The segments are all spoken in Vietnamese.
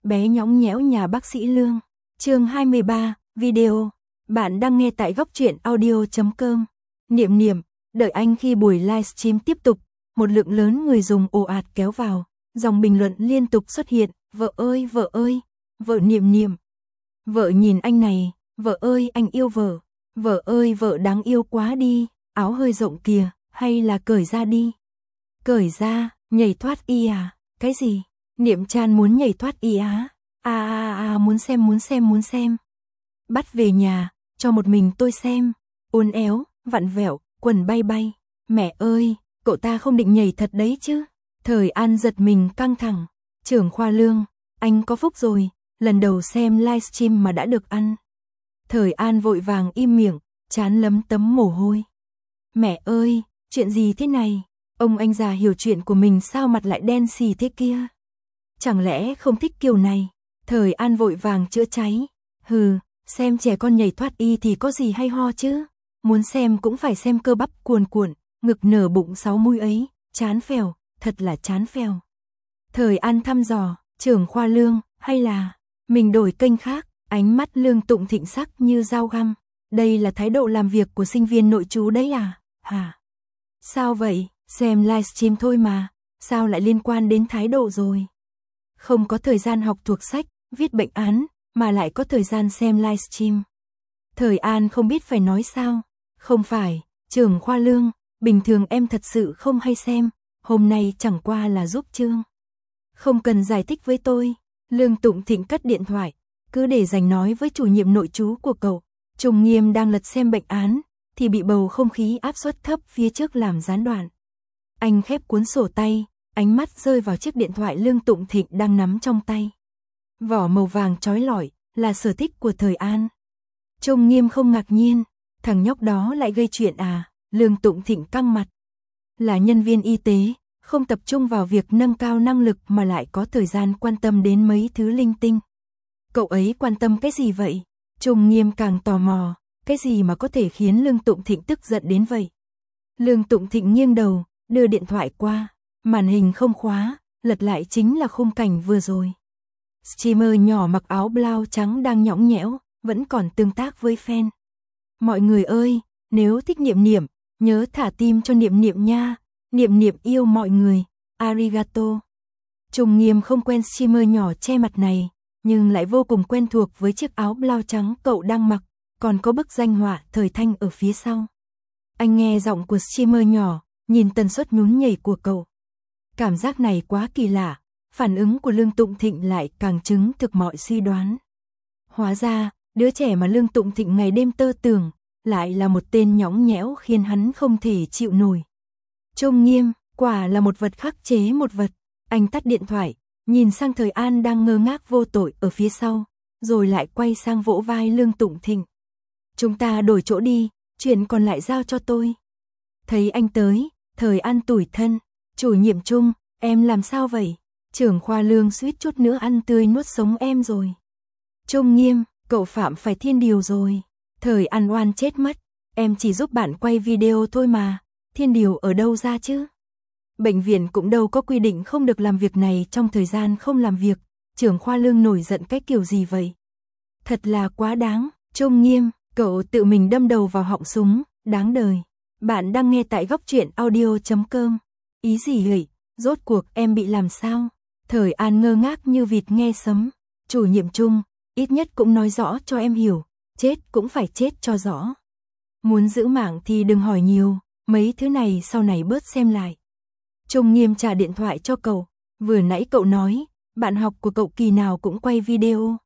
Bé nhõng nhẽo nhà bác sĩ Lương. Chương 23, video. Bạn đang nghe tại góc truyện audio.com. Niệm niệm, đợi anh khi buổi livestream tiếp tục, một lượng lớn người dùng ồ ạt kéo vào, dòng bình luận liên tục xuất hiện, vợ ơi, vợ niệm niệm. Vợ nhìn anh này, vợ ơi anh yêu vợ, vợ ơi vợ đáng yêu quá đi, áo hơi rộng kìa, hay là cởi ra đi. Cởi ra, nhảy thoát y à, cái gì? Niệm Chan muốn nhảy thoát y á, muốn xem. Bắt về nhà, cho một mình tôi xem, uốn éo, vặn vẹo, quần bay bay. Mẹ ơi, cậu ta không định nhảy thật đấy chứ. Thời An giật mình căng thẳng, trưởng khoa Lương, anh có phúc rồi, lần đầu xem livestream mà đã được ăn. Thời An vội vàng im miệng, trán lấm tấm mồ hôi. Mẹ ơi, chuyện gì thế này? Ông anh già hiểu chuyện của mình sao mặt lại đen xì thế kia? Chẳng lẽ không thích kiểu này? Thời An vội vàng chữa cháy. Hừ, xem trẻ con nhảy thoát y thì có gì hay ho chứ? Muốn xem cũng phải xem cơ bắp cuồn cuộn, ngực nở bụng 6 múi ấy, chán phèo, thật là chán phèo. Thời An thăm dò, trưởng khoa Lương, hay là mình đổi kênh khác? Ánh mắt Lương Tụng Thịnh sắc như dao găm. Đây là thái độ làm việc của sinh viên nội trú đấy à? Hả? Sao vậy? Xem livestream thôi mà, sao lại liên quan đến thái độ rồi? Không có thời gian học thuộc sách, viết bệnh án, mà lại có thời gian xem livestream. Thời An không biết phải nói sao. Không phải, trưởng khoa Lương, bình thường em thật sự không hay xem, hôm nay chẳng qua là giúp chương. Không cần giải thích với tôi. Lương Tụng Thịnh cất điện thoại, cứ để dành nói với chủ nhiệm nội trú của cậu. Trùng Nghiêm đang lật xem bệnh án, thì bị bầu không khí áp suất thấp phía trước làm gián đoạn. Anh khép cuốn sổ tay, ánh mắt rơi vào chiếc điện thoại Lương Tụng Thịnh đang nắm trong tay. Vỏ màu vàng chói lọi, là sở thích của Thời An. Trùng Nghiêm không ngạc nhiên, thằng nhóc đó lại gây chuyện à? Lương Tụng Thịnh căng mặt. Là nhân viên y tế, không tập trung vào việc nâng cao năng lực mà lại có thời gian quan tâm đến mấy thứ linh tinh. Cậu ấy quan tâm cái gì vậy? Trùng Nghiêm càng tò mò, cái gì mà có thể khiến Lương Tụng Thịnh tức giận đến vậy? Lương Tụng Thịnh nghiêng đầu, đưa điện thoại qua, màn hình không khóa, lật lại chính là khung cảnh vừa rồi. Streamer nhỏ mặc áo blau trắng đang nhõng nhẽo, vẫn còn tương tác với fan. Mọi người ơi, nếu thích Niệm Niệm, nhớ thả tim cho Niệm Niệm nha, Niệm Niệm yêu mọi người, arigato. Trùng Nghiêm không quen streamer nhỏ che mặt này, nhưng lại vô cùng quen thuộc với chiếc áo blau trắng cậu đang mặc, còn có bức danh họa Thời Thanh ở phía sau. Anh nghe giọng của streamer nhỏ, nhìn tần suất nhún nhảy của cậu. Cảm giác này quá kỳ lạ, phản ứng của Lương Tụng Thịnh lại càng chứng thực mọi suy đoán. Hóa ra, đứa trẻ mà Lương Tụng Thịnh ngày đêm tơ tưởng, lại là một tên nhõng nhẽo khiến hắn không thể chịu nổi. Trùng Nghiêm, quả là một vật khắc chế một vật. Anh tắt điện thoại, nhìn sang Thời An đang ngơ ngác vô tội ở phía sau, rồi lại quay sang vỗ vai Lương Tụng Thịnh. Chúng ta đổi chỗ đi, chuyện còn lại giao cho tôi. Thấy anh tới, Thời An tủi thân. Chủ nhiệm Trung, em làm sao vậy? Trưởng khoa Lương suýt chút nữa ăn tươi nuốt sống em rồi. Trùng Nghiêm, cậu phạm phải thiên điều rồi. Thời An oan chết mất, em chỉ giúp bạn quay video thôi mà, thiên điều ở đâu ra chứ? Bệnh viện cũng đâu có quy định không được làm việc này trong thời gian không làm việc, trưởng khoa Lương nổi giận cái kiểu gì vậy? Thật là quá đáng. Trùng Nghiêm, cậu tự mình đâm đầu vào họng súng, đáng đời. Bạn đang nghe tại góc truyện audio.com. Ý gì vậy? Rốt cuộc em bị làm sao? Thời An ngơ ngác như vịt nghe sấm. Chủ nhiệm Trung, ít nhất cũng nói rõ cho em hiểu, chết cũng phải chết cho rõ. Muốn giữ mạng thì đừng hỏi nhiều, mấy thứ này sau này bớt xem lại. Trùng Nghiêm trả điện thoại cho cậu, vừa nãy cậu nói, bạn học của cậu kỳ nào cũng quay video.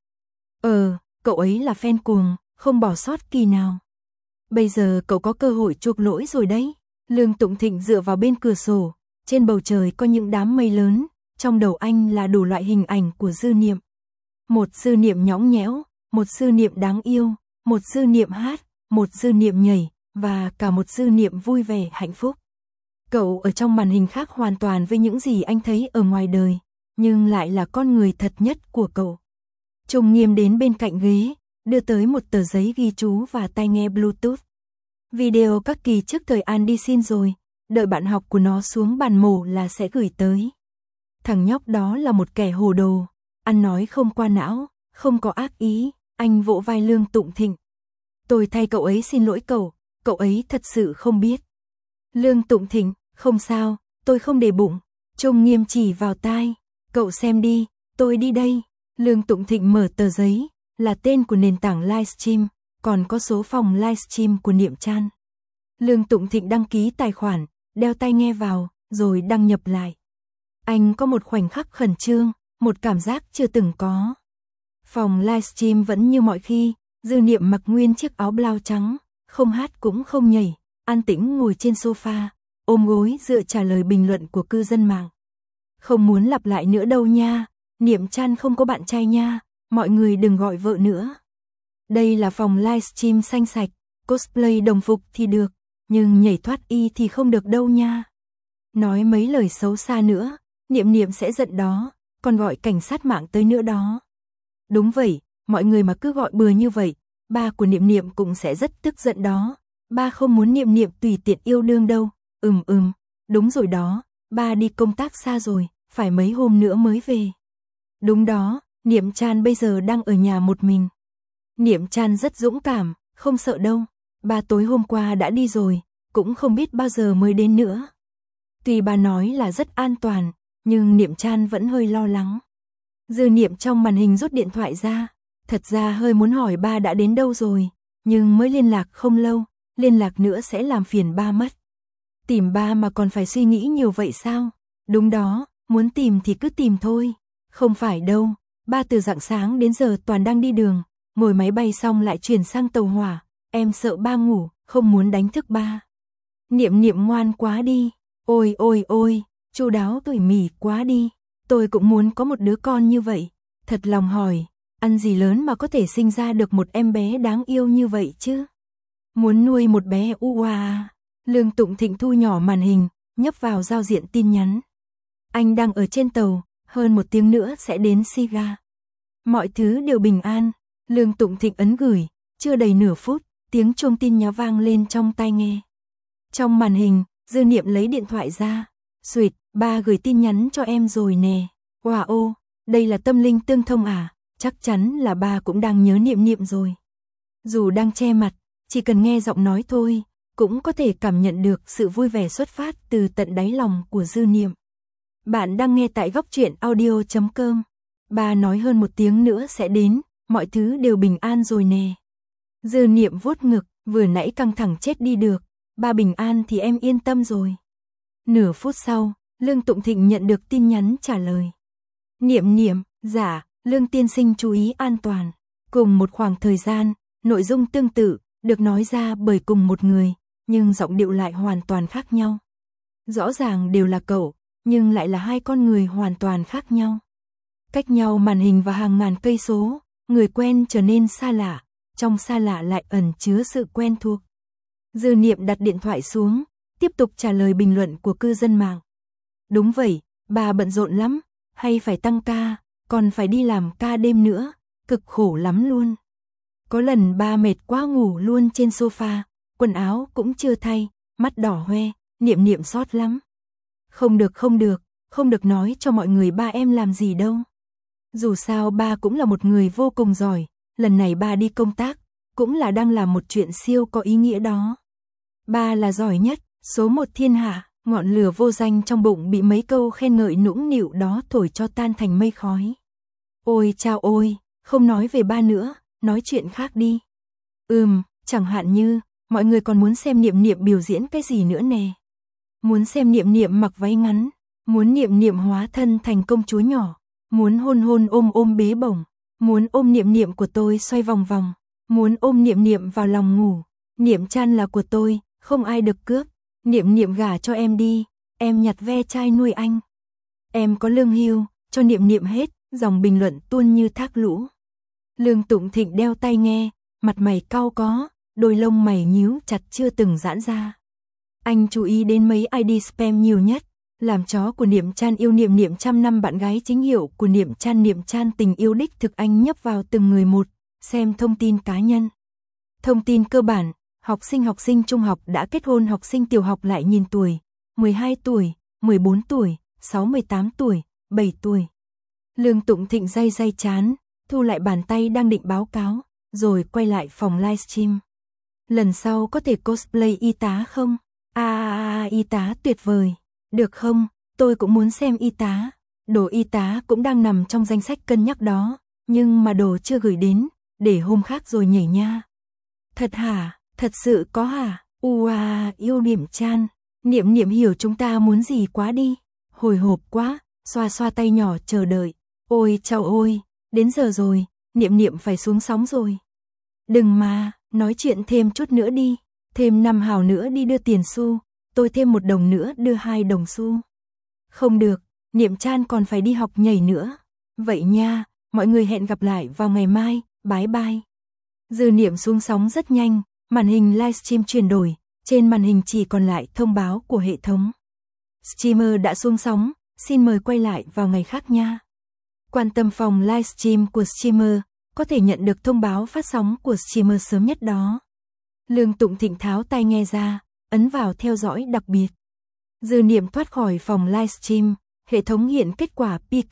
Cậu ấy là fan cuồng, không bỏ sót kỳ nào. Bây giờ cậu có cơ hội chuộc lỗi rồi đấy. Lương Tụng Thịnh dựa vào bên cửa sổ, trên bầu trời có những đám mây lớn, trong đầu anh là đủ loại hình ảnh của Dư Niệm. Một Dư Niệm nhõng nhẽo, một Dư Niệm đáng yêu, một Dư Niệm hát, một Dư Niệm nhảy, và cả một Dư Niệm vui vẻ hạnh phúc. Cậu ở trong màn hình khác hoàn toàn với những gì anh thấy ở ngoài đời, nhưng lại là con người thật nhất của cậu. Trùng Nghiêm đến bên cạnh ghế, đưa tới một tờ giấy ghi chú và tai nghe Bluetooth. Video các kỳ trước Thời An đi xin rồi, đợi bạn học của nó xuống bàn mổ là sẽ gửi tới. Thằng nhóc đó là một kẻ hồ đồ, ăn nói không qua não, không có ác ý, anh vỗ vai Lương Tụng Thịnh. Tôi thay cậu ấy xin lỗi cậu ấy thật sự không biết. Lương Tụng Thịnh, không sao, tôi không để bụng. Trung Nghiêm chỉ vào tai, cậu xem đi, tôi đi đây. Lương Tụng Thịnh mở tờ giấy, là tên của nền tảng livestream, còn có số phòng livestream của Niệm Chan. Lương Tụng Thịnh đăng ký tài khoản, đeo tai nghe vào, rồi đăng nhập lại. Anh có một khoảnh khắc khẩn trương, một cảm giác chưa từng có. Phòng livestream vẫn như mọi khi, Dư Niệm mặc nguyên chiếc áo blau trắng, không hát cũng không nhảy, an tĩnh ngồi trên sofa, ôm gối dựa trả lời bình luận của cư dân mạng. Không muốn lặp lại nữa đâu nha, Niệm Chan không có bạn trai nha, mọi người đừng gọi vợ nữa. Đây là phòng livestream xanh sạch, cosplay đồng phục thì được, nhưng nhảy thoát y thì không được đâu nha. Nói mấy lời xấu xa nữa, Niệm Niệm sẽ giận đó, còn gọi cảnh sát mạng tới nữa đó. Đúng vậy, mọi người mà cứ gọi bừa như vậy, ba của Niệm Niệm cũng sẽ rất tức giận đó. Ba không muốn Niệm Niệm tùy tiện yêu đương đâu. Đúng rồi đó, ba đi công tác xa rồi, phải mấy hôm nữa mới về. Đúng đó, Niệm Chan bây giờ đang ở nhà một mình. Niệm Chan rất dũng cảm, không sợ đâu. Ba tối hôm qua đã đi rồi, cũng không biết bao giờ mới đến nữa. Tuy ba nói là rất an toàn, nhưng Niệm Chan vẫn hơi lo lắng. Dư Niệm trong màn hình rút điện thoại ra, thật ra hơi muốn hỏi ba đã đến đâu rồi, nhưng mới liên lạc không lâu, liên lạc nữa sẽ làm phiền ba mất. Tìm ba mà còn phải suy nghĩ nhiều vậy sao? Đúng đó, muốn tìm thì cứ tìm thôi. Không phải đâu, ba từ rạng sáng đến giờ toàn đang đi đường, ngồi máy bay xong lại chuyển sang tàu hỏa, em sợ ba ngủ, không muốn đánh thức ba. Niệm Niệm ngoan quá đi, ôi, chu đáo tỉ mỉ quá đi, tôi cũng muốn có một đứa con như vậy. Thật lòng hỏi, ăn gì lớn mà có thể sinh ra được một em bé đáng yêu như vậy chứ? Muốn nuôi một bé à? Lương Tụng Thịnh thu nhỏ màn hình, nhấp vào giao diện tin nhắn. Anh đang ở trên tàu, hơn 1 tiếng nữa sẽ đến Siga. Mọi thứ đều bình an. Lương Tụng Thịnh ấn gửi, chưa đầy nửa phút, tiếng chuông tin nhắn vang lên trong tai nghe. Trong màn hình, Dư Niệm lấy điện thoại ra. Sweet, ba gửi tin nhắn cho em rồi nè. Wow, đây là tâm linh tương thông à? Chắc chắn là ba cũng đang nhớ Niệm Niệm rồi. Dù đang che mặt, chỉ cần nghe giọng nói thôi, cũng có thể cảm nhận được sự vui vẻ xuất phát từ tận đáy lòng của Dư Niệm. Bạn đang nghe tại Góc Truyện Audio.com. Ba nói hơn 1 tiếng nữa sẽ đến, mọi thứ đều bình an rồi nè. Dư Niệm vuốt ngực, vừa nãy căng thẳng chết đi được, ba bình an thì em yên tâm rồi. Nửa phút sau, Lương Tụng Thịnh nhận được tin nhắn trả lời. Niệm Niệm, dạ, Lương tiên sinh chú ý an toàn. Cùng một khoảng thời gian, nội dung tương tự, được nói ra bởi cùng một người, nhưng giọng điệu lại hoàn toàn khác nhau. Rõ ràng đều là cậu, nhưng lại là hai con người hoàn toàn khác nhau. Cách nhau màn hình và hàng ngàn cây số, người quen trở nên xa lạ, trong xa lạ lại ẩn chứa sự quen thuộc. Dư Niệm đặt điện thoại xuống, tiếp tục trả lời bình luận của cư dân mạng. Đúng vậy, bà bận rộn lắm, hay phải tăng ca, còn phải đi làm ca đêm nữa, cực khổ lắm luôn. Có lần ba mệt quá ngủ luôn trên sofa, quần áo cũng chưa thay, mắt đỏ hoe, Niệm Niệm xót lắm. Không được nói cho mọi người ba em làm gì đâu. Dù sao ba cũng là một người vô cùng giỏi, lần này ba đi công tác, cũng là đang làm một chuyện siêu có ý nghĩa đó. Ba là giỏi nhất, số 1 thiên hạ, ngọn lửa vô danh trong bụng bị mấy câu khen ngợi nũng nịu đó thổi cho tan thành mây khói. Ôi chao ôi, không nói về ba nữa, nói chuyện khác đi. Chẳng hạn như, mọi người còn muốn xem Niệm Niệm biểu diễn cái gì nữa nè. Muốn xem Niệm Niệm mặc váy ngắn, muốn Niệm Niệm hóa thân thành công chúa nhỏ, muốn hôn ôm bế bổng, muốn ôm Niệm Niệm của tôi xoay vòng vòng, muốn ôm Niệm Niệm vào lòng ngủ. Niệm Chan là của tôi, không ai được cướp. Niệm Niệm gả cho em đi, em nhặt ve chai nuôi anh. Em có lương hưu, cho Niệm Niệm hết, dòng bình luận tuôn như thác lũ. Lương Tụng Thịnh đeo tai nghe, mặt mày cau có, đôi lông mày nhíu chặt chưa từng giãn ra. Anh chú ý đến mấy ID spam nhiều nhất, làm chó của Niệm Chan yêu Niệm Niệm trăm năm bạn gái chính hiệu của Niệm Chan tình yêu đích thực anh nhấp vào từng người một, xem thông tin cá nhân. Thông tin cơ bản, học sinh trung học đã kết hôn, học sinh tiểu học lại nhìn tuổi, 12 tuổi, 14 tuổi, 6-18 tuổi, 7 tuổi. Lương Tụng Thịnh day day chán, thu lại bàn tay đang định báo cáo, rồi quay lại phòng livestream. Lần sau có thể cosplay y tá không? Y tá tuyệt vời. Được không? Tôi cũng muốn xem y tá. Đồ y tá cũng đang nằm trong danh sách cân nhắc đó, nhưng mà đồ chưa gửi đến, để hôm khác rồi nhảy nha. Thật hả? Thật sự có hả? Yêu Niệm Chan. Niệm Niệm hiểu chúng ta muốn gì quá đi. Hồi hộp quá, xoa xoa tay nhỏ chờ đợi. Ôi chao ôi, đến giờ rồi, Niệm Niệm phải xuống sóng rồi. Đừng mà, nói chuyện thêm chút nữa đi. Thêm 5 hào nữa đi đưa tiền xu, tôi thêm 1 đồng nữa đưa 2 đồng xu. Không được, Niệm Chan còn phải đi học nhảy nữa. Vậy nha, mọi người hẹn gặp lại vào ngày mai, bye bye. Dư Niệm xuống sóng rất nhanh, màn hình livestream chuyển đổi, trên màn hình chỉ còn lại thông báo của hệ thống. Streamer đã xuống sóng, xin mời quay lại vào ngày khác nha. Quan tâm phòng livestream của streamer, có thể nhận được thông báo phát sóng của streamer sớm nhất đó. Lương Tụng Thịnh tháo tai nghe ra, ấn vào theo dõi đặc biệt. Dư Niệm thoát khỏi phòng livestream, hệ thống hiện kết quả PK,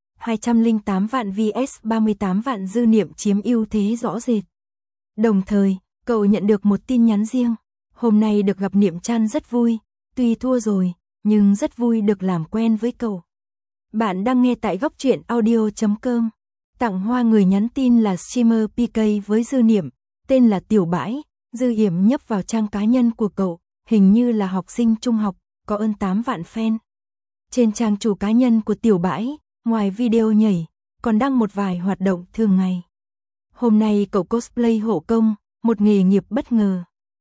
208 vạn vs 38 vạn. Dư Niệm chiếm ưu thế rõ rệt. Đồng thời, cậu nhận được một tin nhắn riêng. Hôm nay được gặp Niệm Chan rất vui, tuy thua rồi, nhưng rất vui được làm quen với cậu. Bạn đang nghe tại góc truyện audio.com. Tặng hoa người nhắn tin là streamer PK với Dư Niệm, tên là Tiểu Bãi. Dư Hiểm nhấp vào trang cá nhân của cậu, hình như là học sinh trung học, có hơn 8 vạn fan. Trên trang chủ cá nhân của Tiểu Bãi, ngoài video nhảy, còn đăng một vài hoạt động thường ngày. Hôm nay cậu cosplay hộ công, một nghề nghiệp bất ngờ.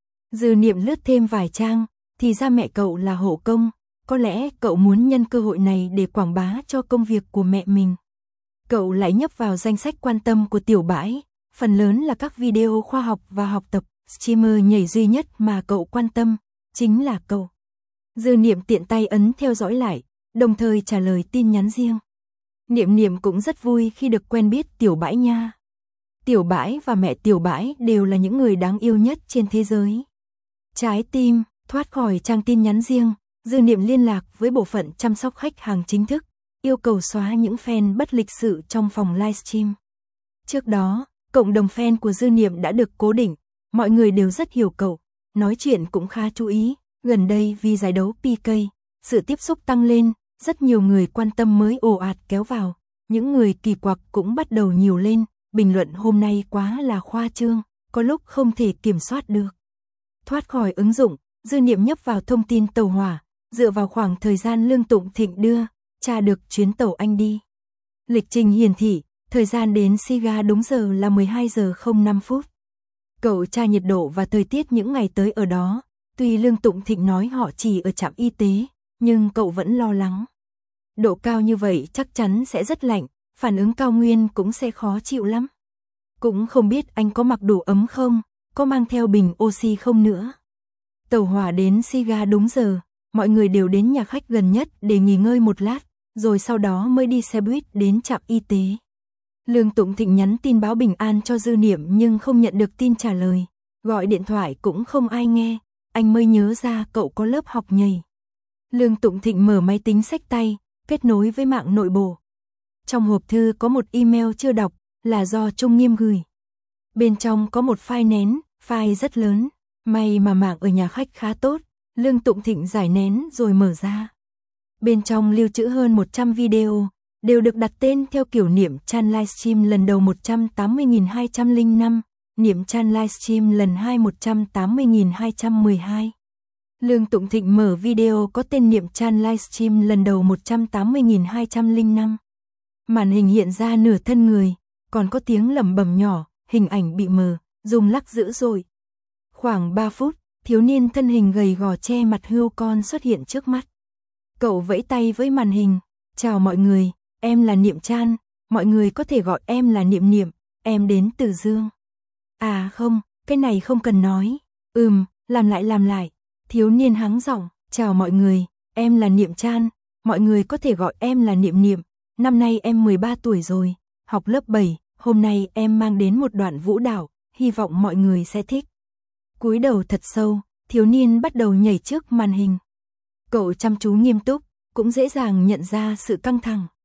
Dư Niệm lướt thêm vài trang, thì ra mẹ cậu là hộ công, có lẽ cậu muốn nhân cơ hội này để quảng bá cho công việc của mẹ mình. Cậu lại nhấp vào danh sách quan tâm của Tiểu Bãi, phần lớn là các video khoa học và học tập. Streamer nhảy duy nhất mà cậu quan tâm, chính là cậu. Dư Niệm tiện tay ấn theo dõi lại, đồng thời trả lời tin nhắn riêng. Niệm Niệm cũng rất vui khi được quen biết Tiểu Bãi nha. Tiểu Bãi và mẹ Tiểu Bãi đều là những người đáng yêu nhất trên thế giới. Trái tim, thoát khỏi trang tin nhắn riêng, Dư Niệm liên lạc với bộ phận chăm sóc khách hàng chính thức, yêu cầu xóa những fan bất lịch sự trong phòng livestream. Trước đó, cộng đồng fan của Dư Niệm đã được cố định, mọi người đều rất hiểu cậu, nói chuyện cũng khá chú ý. Gần đây vì giải đấu PK, sự tiếp xúc tăng lên, rất nhiều người quan tâm mới ồ ạt kéo vào, những người kỳ quặc cũng bắt đầu nhiều lên, bình luận hôm nay quá là khoa trương, có lúc không thể kiểm soát được. Thoát khỏi ứng dụng, Dư Niệm nhấp vào thông tin tàu hỏa, dựa vào khoảng thời gian Lương Tụng Thịnh đưa, tra được chuyến tàu anh đi. Lịch trình hiển thị, thời gian đến Siga đúng giờ là 12 giờ 05 phút. Cậu tra nhiệt độ và thời tiết những ngày tới ở đó, tuy Lương Tụng Thịnh nói họ chỉ ở trạm y tế, nhưng cậu vẫn lo lắng. Độ cao như vậy chắc chắn sẽ rất lạnh, phản ứng cao nguyên cũng sẽ khó chịu lắm. Cũng không biết anh có mặc đủ ấm không, có mang theo bình oxy không nữa. Tàu hỏa đến Siga đúng giờ, mọi người đều đến nhà khách gần nhất để nghỉ ngơi một lát, rồi sau đó mới đi xe buýt đến trạm y tế. Lương Tụng Thịnh nhắn tin báo bình an cho Dư Niệm nhưng không nhận được tin trả lời, gọi điện thoại cũng không ai nghe, anh mới nhớ ra cậu có lớp học nhảy. Lương Tụng Thịnh mở máy tính xách tay, kết nối với mạng nội bộ. Trong hộp thư có một email chưa đọc, là do Trung Nghiêm gửi. Bên trong có một file nén, file rất lớn, may mà mạng ở nhà khách khá tốt, Lương Tụng Thịnh giải nén rồi mở ra. Bên trong lưu trữ hơn 100 video, đều được đặt tên theo kiểu Niệm Chan livestream lần đầu 180.205, Niệm Chan livestream lần 2 180.212. Lương Tụng Thịnh mở video có tên Niệm Chan livestream lần đầu 180.205. Màn hình hiện ra nửa thân người, còn có tiếng lẩm bẩm nhỏ, hình ảnh bị mờ, rung lắc dữ dội. Khoảng 3 phút, thiếu niên thân hình gầy gò che mặt hươu con xuất hiện trước mắt. Cậu vẫy tay với màn hình, chào mọi người, em là Niệm Chan, mọi người có thể gọi em là Niệm Niệm, em đến từ Dương. À không, cái này không cần nói. Làm lại. Thiếu niên hắng giọng, chào mọi người, em là Niệm Chan, mọi người có thể gọi em là Niệm Niệm, năm nay em 13 tuổi rồi, học lớp 7, hôm nay em mang đến một đoạn vũ đạo, hy vọng mọi người sẽ thích. Cúi đầu thật sâu, thiếu niên bắt đầu nhảy trước màn hình. Cậu chăm chú nghiêm túc, cũng dễ dàng nhận ra sự căng thẳng.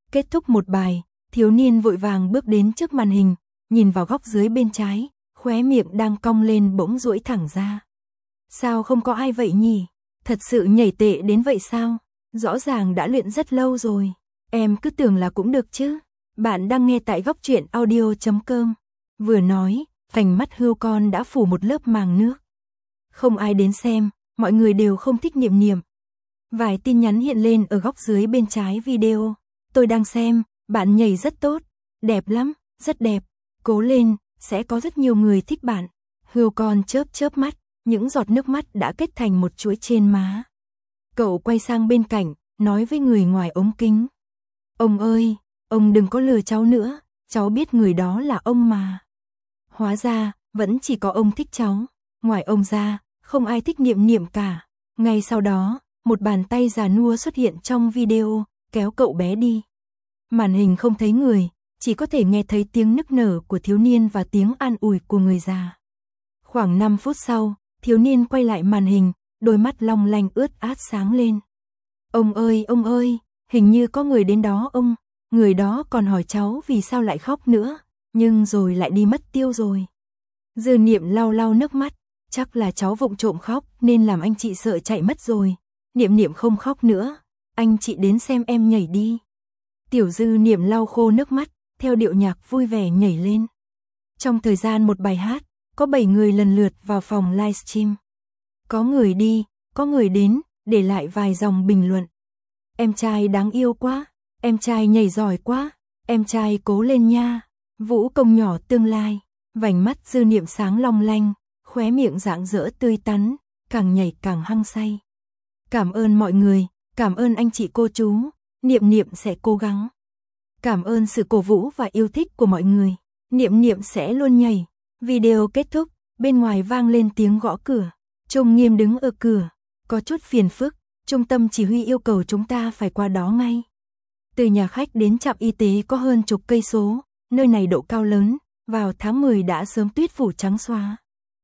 Kết thúc một bài, thiếu niên vội vàng bước đến trước màn hình, nhìn vào góc dưới bên trái, khóe miệng đang cong lên bỗng duỗi thẳng ra. Sao không có ai vậy nhỉ? Thật sự nhảy tệ đến vậy sao? Rõ ràng đã luyện rất lâu rồi. Em cứ tưởng là cũng được chứ. Bạn đang nghe tại góc truyện audio.com. Vừa nói, vành mắt Hươu Con đã phủ một lớp màng nước. Không ai đến xem, mọi người đều không thích Niệm Niệm. Vài tin nhắn hiện lên ở góc dưới bên trái video. Tôi đang xem, bạn nhảy rất tốt, đẹp lắm, rất đẹp. Cố lên, sẽ có rất nhiều người thích bạn. Hươu Con chớp chớp mắt, những giọt nước mắt đã kết thành một chuỗi trên má. Cậu quay sang bên cạnh, nói với người ngoài ống kính. Ông ơi, ông đừng có lừa cháu nữa, cháu biết người đó là ông mà. Hóa ra, vẫn chỉ có ông thích cháu, ngoài ông ra, không ai thích Niệm Niệm cả. Ngay sau đó, một bàn tay già nua xuất hiện trong video, kéo cậu bé đi. Màn hình không thấy người, chỉ có thể nghe thấy tiếng nức nở của thiếu niên và tiếng an ủi của người già. Khoảng 5 phút sau, thiếu niên quay lại màn hình, đôi mắt long lanh ướt át sáng lên. Ông ơi, hình như có người đến đó ông. Người đó còn hỏi cháu vì sao lại khóc nữa, nhưng rồi lại đi mất tiêu rồi. Dư Niệm lau lau nước mắt, chắc là cháu vụng trộm khóc nên làm anh chị sợ chạy mất rồi. Niệm Niệm không khóc nữa, anh chị đến xem em nhảy đi. Tiểu Dư Niệm lau khô nước mắt, theo điệu nhạc vui vẻ nhảy lên. Trong thời gian một bài hát, có 7 người lần lượt vào phòng livestream. Có người đi, có người đến, để lại vài dòng bình luận. Em trai đáng yêu quá, em trai nhảy giỏi quá, em trai cố lên nha, vũ công nhỏ tương lai. Vành mắt Dư Niệm sáng long lanh, khóe miệng rạng rỡ tươi tắn, càng nhảy càng hăng say. Cảm ơn mọi người, cảm ơn anh chị cô chú, Niệm Niệm sẽ cố gắng. Cảm ơn sự cổ vũ và yêu thích của mọi người, Niệm Niệm sẽ luôn nhảy. Video kết thúc, bên ngoài vang lên tiếng gõ cửa. Trung Nghiêm đứng ở cửa, có chút phiền phức, trung tâm chỉ huy yêu cầu chúng ta phải qua đó ngay. Từ nhà khách đến trạm y tế có hơn chục cây số, nơi này độ cao lớn, vào tháng 10 đã sớm tuyết phủ trắng xóa.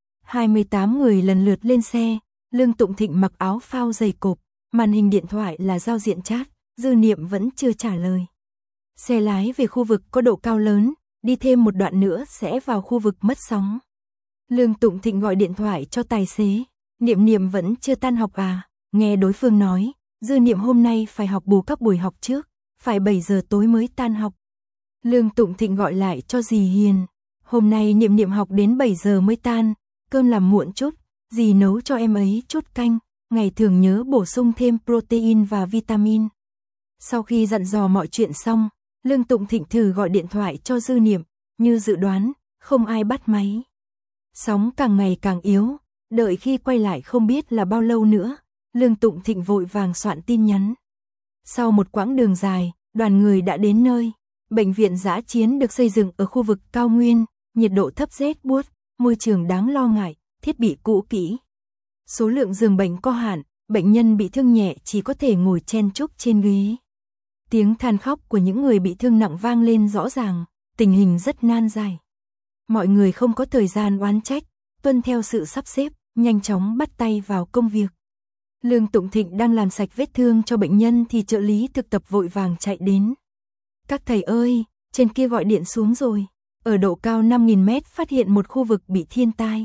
28 người lần lượt lên xe, Lương Tụng Thịnh mặc áo phao dày cộp, màn hình điện thoại là giao diện chat, Dư Niệm vẫn chưa trả lời. Xe lái về khu vực có độ cao lớn, đi thêm một đoạn nữa sẽ vào khu vực mất sóng. Lương Tụng Thịnh gọi điện thoại cho tài xế, Niệm Niệm vẫn chưa tan học à, nghe đối phương nói, Dư Niệm hôm nay phải học bù các buổi học trước, phải 7 giờ tối mới tan học. Lương Tụng Thịnh gọi lại cho dì Hiền, hôm nay Niệm Niệm học đến 7 giờ mới tan, cơm làm muộn chút, dì nấu cho em ấy chút canh, ngày thường nhớ bổ sung thêm protein và vitamin. Sau khi dặn dò mọi chuyện xong, Lương Tụng Thịnh thử gọi điện thoại cho Dư Niệm, như dự đoán, không ai bắt máy. Sóng càng ngày càng yếu, đợi khi quay lại không biết là bao lâu nữa, Lương Tụng Thịnh vội vàng soạn tin nhắn. Sau một quãng đường dài, đoàn người đã đến nơi. Bệnh viện dã chiến được xây dựng ở khu vực cao nguyên, nhiệt độ thấp rét buốt, môi trường đáng lo ngại, thiết bị cũ kỹ. Số lượng giường bệnh có hạn, bệnh nhân bị thương nhẹ chỉ có thể ngồi chen chúc trên ghế. Tiếng than khóc của những người bị thương nặng vang lên rõ ràng, tình hình rất nan giải. Mọi người không có thời gian oán trách, tuân theo sự sắp xếp, nhanh chóng bắt tay vào công việc. Lương Tụng Thịnh đang làm sạch vết thương cho bệnh nhân thì trợ lý thực tập vội vàng chạy đến. Các thầy ơi, trên kia gọi điện xuống rồi, ở độ cao 5.000 mét phát hiện một khu vực bị thiên tai.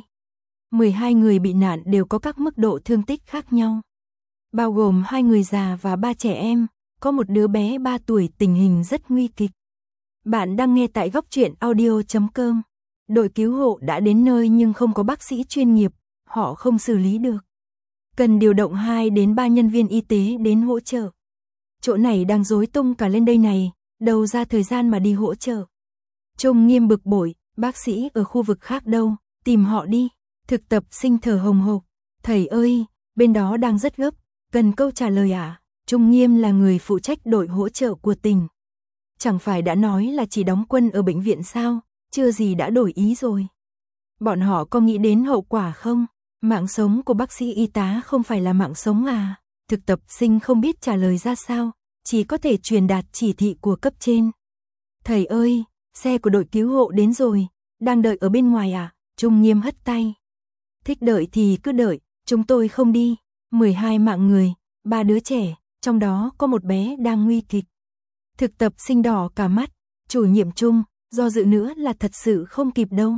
12 người bị nạn đều có các mức độ thương tích khác nhau, bao gồm 2 người già và 3 trẻ em, có một đứa bé 3 tuổi tình hình rất nguy kịch. Bạn đang nghe tại góc truyện audio.com. Đội cứu hộ đã đến nơi nhưng không có bác sĩ chuyên nghiệp, họ không xử lý được. Cần điều động 2 đến 3 nhân viên y tế đến hỗ trợ. Chỗ này đang rối tung cả lên đây này, đâu ra thời gian mà đi hỗ trợ. Trung Nghiêm bực bội, bác sĩ ở khu vực khác đâu, tìm họ đi. Thực tập sinh thở hồng hộc, thầy ơi, bên đó đang rất gấp, cần câu trả lời à? Trung Nghiêm là người phụ trách đội hỗ trợ của tỉnh. Chẳng phải đã nói là chỉ đóng quân ở bệnh viện sao, chưa gì đã đổi ý rồi. Bọn họ có nghĩ đến hậu quả không? Mạng sống của bác sĩ y tá không phải là mạng sống à? Thực tập sinh không biết trả lời ra sao, chỉ có thể truyền đạt chỉ thị của cấp trên. Thầy ơi, xe của đội cứu hộ đến rồi, đang đợi ở bên ngoài à? Trung Nghiêm hất tay. Thích đợi thì cứ đợi, chúng tôi không đi. 12 mạng người, 3 đứa trẻ, trong đó có một bé đang nguy kịch. Thực tập sinh đỏ cả mắt, chủ nhiệm Trung, do dự nữa là thật sự không kịp đâu.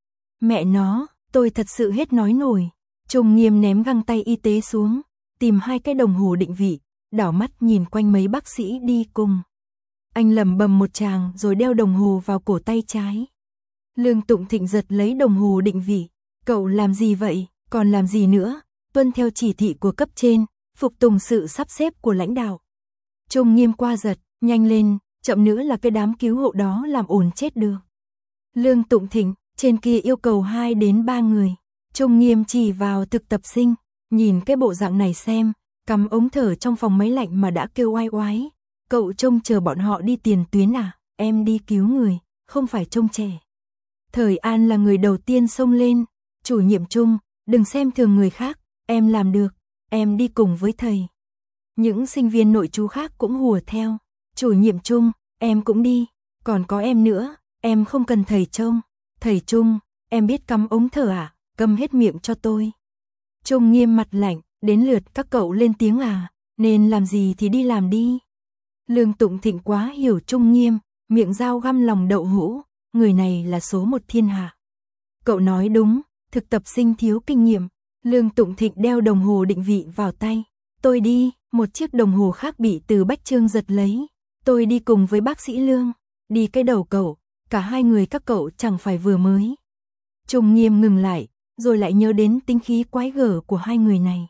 Mẹ nó, tôi thật sự hết nói nổi. Trung Nghiêm ném găng tay y tế xuống, tìm 2 cái đồng hồ định vị, đảo mắt nhìn quanh mấy bác sĩ đi cùng. Anh lẩm bẩm một tràng rồi đeo đồng hồ vào cổ tay trái. Lương Tụng Thịnh giật lấy đồng hồ định vị. Cậu làm gì vậy, còn làm gì nữa, tuân theo chỉ thị của cấp trên, phục tùng sự sắp xếp của lãnh đạo. Trung Nghiêm qua giật, nhanh lên, chậm nữa là cái đám cứu hộ đó làm ổn chết được. Lương Tụng Thịnh, trên kia yêu cầu 2 đến 3 người. Trung Nghiêm chỉ vào thực tập sinh, nhìn cái bộ dạng này xem, cắm ống thở trong phòng máy lạnh mà đã kêu oai oái. Cậu trông chờ bọn họ đi tiền tuyến à, em đi cứu người, không phải trông trẻ. Thời An là người đầu tiên xông lên, chủ nhiệm Trung, đừng xem thường người khác, em làm được, em đi cùng với thầy. Những sinh viên nội trú khác cũng hùa theo, chủ nhiệm Trung, em cũng đi, còn có em nữa, em không cần thầy trông. Thầy Trung, em biết cắm ống thở à, câm hết miệng cho tôi. Trung Nghiêm mặt lạnh, đến lượt các cậu lên tiếng à, nên làm gì thì đi làm đi. Lương Tụng Thịnh quá hiểu Trung Nghiêm, miệng dao găm lòng đậu hũ, người này là số 1 thiên hạ. Cậu nói đúng, thực tập sinh thiếu kinh nghiệm. Lương Tụng Thịnh đeo đồng hồ định vị vào tay. Tôi đi, một chiếc đồng hồ khác bị Từ Bách Trương giật lấy. Tôi đi cùng với bác sĩ Lương. Đi cái đầu cậu, cả 2 người các cậu chẳng phải vừa mới. Trung Nghiêm ngừng lại, rồi lại nhớ đến tính khí quái gở của 2 người này.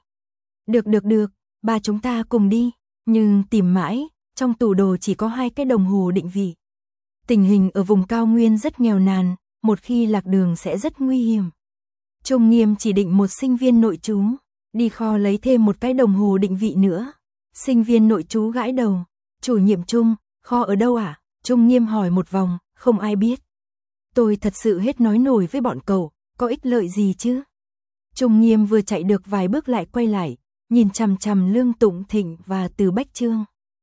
Được, ba chúng ta cùng đi, nhưng tìm mãi, trong tủ đồ chỉ có 2 cái đồng hồ định vị. Tình hình ở vùng cao nguyên rất nghèo nàn, một khi lạc đường sẽ rất nguy hiểm. Trung Nghiêm chỉ định một sinh viên nội trú, đi kho lấy thêm một cái đồng hồ định vị nữa. Sinh viên nội trú gãi đầu, chủ nhiệm Trung, kho ở đâu à? Trung Nghiêm hỏi một vòng, không ai biết. Tôi thật sự hết nói nổi với bọn cậu, có ích lợi gì chứ? Trung Nghiêm vừa chạy được vài bước lại quay lại, nhìn chằm chằm Lương Tụng Thịnh và Từ Bách Trương.